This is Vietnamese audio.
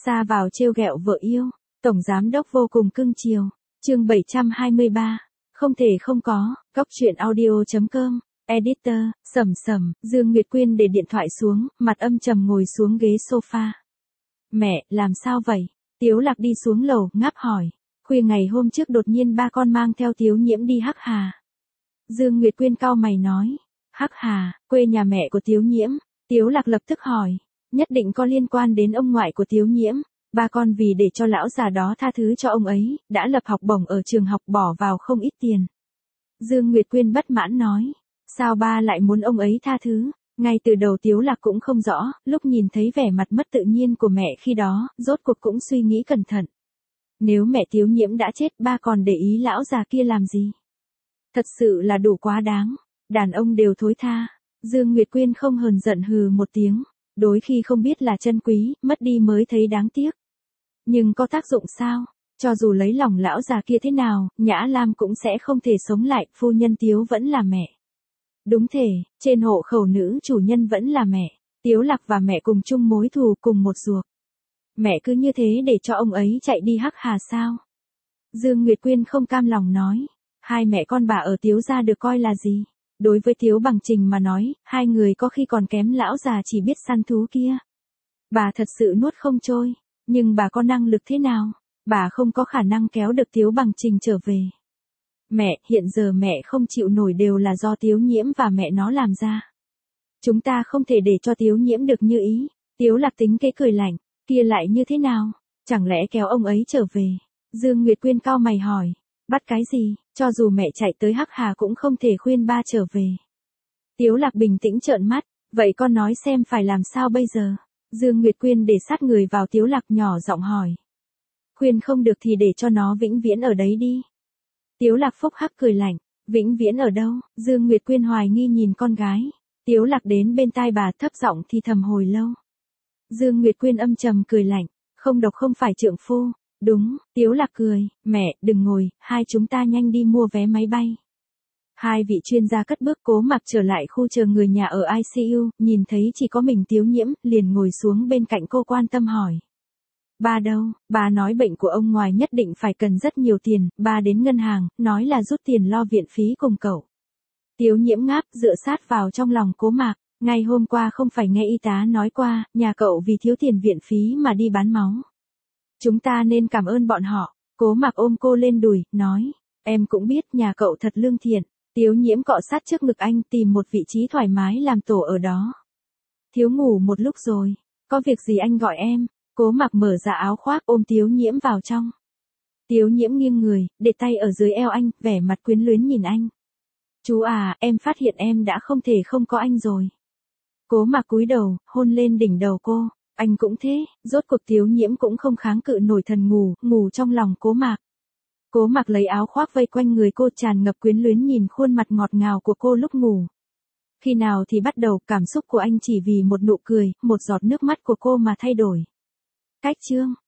Xa vào trêu ghẹo vợ yêu, tổng giám đốc vô cùng cưng chiều. Chương 723. Không thể không có. Góc truyện audio.com. Editor, Sầm. Dương Nguyệt Quyên để điện thoại xuống, mặt âm trầm ngồi xuống ghế sofa. Mẹ, làm sao vậy? Tiếu Lạc đi xuống lầu, ngáp hỏi. Khuya ngày hôm trước đột nhiên ba con mang theo Tiếu Nhiễm đi Hắc Hà. Dương Nguyệt Quyên cau mày nói. Hắc Hà, quê nhà mẹ của Tiếu Nhiễm. Tiếu Lạc lập tức hỏi. Nhất định có liên quan đến ông ngoại của Tiếu Nhiễm. Ba con vì để cho lão già đó tha thứ cho ông ấy, đã lập học bổng ở trường học bỏ vào không ít tiền. Dương Nguyệt Quyên bất mãn nói. Sao ba lại muốn ông ấy tha thứ? Ngay từ đầu Tiếu Lạc cũng không rõ, lúc nhìn thấy vẻ mặt mất tự nhiên của mẹ khi đó, rốt cuộc cũng suy nghĩ cẩn thận. Nếu mẹ Tiếu Nhiễm đã chết, ba còn để ý lão già kia làm gì? Thật sự là đủ quá đáng. Đàn ông đều thối tha. Dương Nguyệt Quyên không hờn giận hừ một tiếng. Đôi khi không biết là trân quý, mất đi mới thấy đáng tiếc. Nhưng có tác dụng sao? Cho dù lấy lòng lão già kia thế nào, Nhã Lam cũng sẽ không thể sống lại, phu nhân Tiếu vẫn là mẹ. Đúng thế, trên hộ khẩu nữ chủ nhân vẫn là mẹ. Tiếu Lạc và mẹ cùng chung mối thù, cùng một ruột. Mẹ cứ như thế để cho ông ấy chạy đi Hắc Hà sao? Dương Nguyệt Quyên không cam lòng nói. Hai mẹ con bà ở Tiếu gia được coi là gì? Đối với Tiếu Bằng Trình mà nói, hai người có khi còn kém lão già chỉ biết săn thú kia. Bà thật sự nuốt không trôi. Nhưng bà có năng lực thế nào? Bà không có khả năng kéo được Tiếu Bằng Trình trở về. Mẹ, hiện giờ mẹ không chịu nổi đều là do Tiếu Nhiễm và mẹ nó làm ra. Chúng ta không thể để cho Tiếu Nhiễm được như ý. Tiếu Lạc tính kế cười lạnh, kia lại như thế nào? Chẳng lẽ kéo ông ấy trở về? Dương Nguyệt Quyên cau mày hỏi, bắt cái gì? Cho dù mẹ chạy tới Hắc Hà cũng không thể khuyên ba trở về. Tiếu Lạc bình tĩnh trợn mắt, vậy con nói xem phải làm sao bây giờ? Dương Nguyệt Quyên để sát người vào Tiếu Lạc nhỏ giọng hỏi. Khuyên không được thì để cho nó vĩnh viễn ở đấy đi. Tiếu Lạc phốc hắc cười lạnh, vĩnh viễn ở đâu? Dương Nguyệt Quyên hoài nghi nhìn con gái. Tiếu Lạc đến bên tai bà thấp giọng thì thầm hồi lâu. Dương Nguyệt Quyên âm trầm cười lạnh, không độc không phải trượng phu. Đúng, Tiếu Lạc cười, mẹ, đừng ngồi, hai chúng ta nhanh đi mua vé máy bay. Hai vị chuyên gia cất bước Cố Mặc trở lại khu chờ người nhà ở ICU, nhìn thấy chỉ có mình Tiếu Nhiễm, liền ngồi xuống bên cạnh cô quan tâm hỏi. Ba đâu? Ba nói bệnh của ông ngoài nhất định phải cần rất nhiều tiền, ba đến ngân hàng, nói là rút tiền lo viện phí cùng cậu. Tiếu Nhiễm ngáp, dựa sát vào trong lòng Cố Mạc, ngày hôm qua không phải nghe y tá nói qua, nhà cậu vì thiếu tiền viện phí mà đi bán máu. Chúng ta nên cảm ơn bọn họ. Cố Mạc ôm cô lên đùi, nói, em cũng biết nhà cậu thật lương thiện. Tiếu Nhiễm cọ sát trước ngực anh, tìm một vị trí thoải mái làm tổ ở đó. Thiếu ngủ một lúc rồi, có việc gì anh gọi em. Cố Mặc mở ra áo khoác ôm Tiếu Nhiễm vào trong. Tiếu Nhiễm nghiêng người, để tay ở dưới eo anh, vẻ mặt quyến luyến nhìn anh. Chú à, em phát hiện em đã không thể không có anh rồi. Cố Mặc cúi đầu, hôn lên đỉnh đầu cô. Anh cũng thế, rốt cuộc Tiếu Nhiễm cũng không kháng cự nổi thần ngủ trong lòng Cố Mặc. Cố Mặc lấy áo khoác vây quanh người cô, tràn ngập quyến luyến nhìn khuôn mặt ngọt ngào của cô lúc ngủ. Khi nào thì bắt đầu cảm xúc của anh chỉ vì một nụ cười, một giọt nước mắt của cô mà thay đổi. Cách chương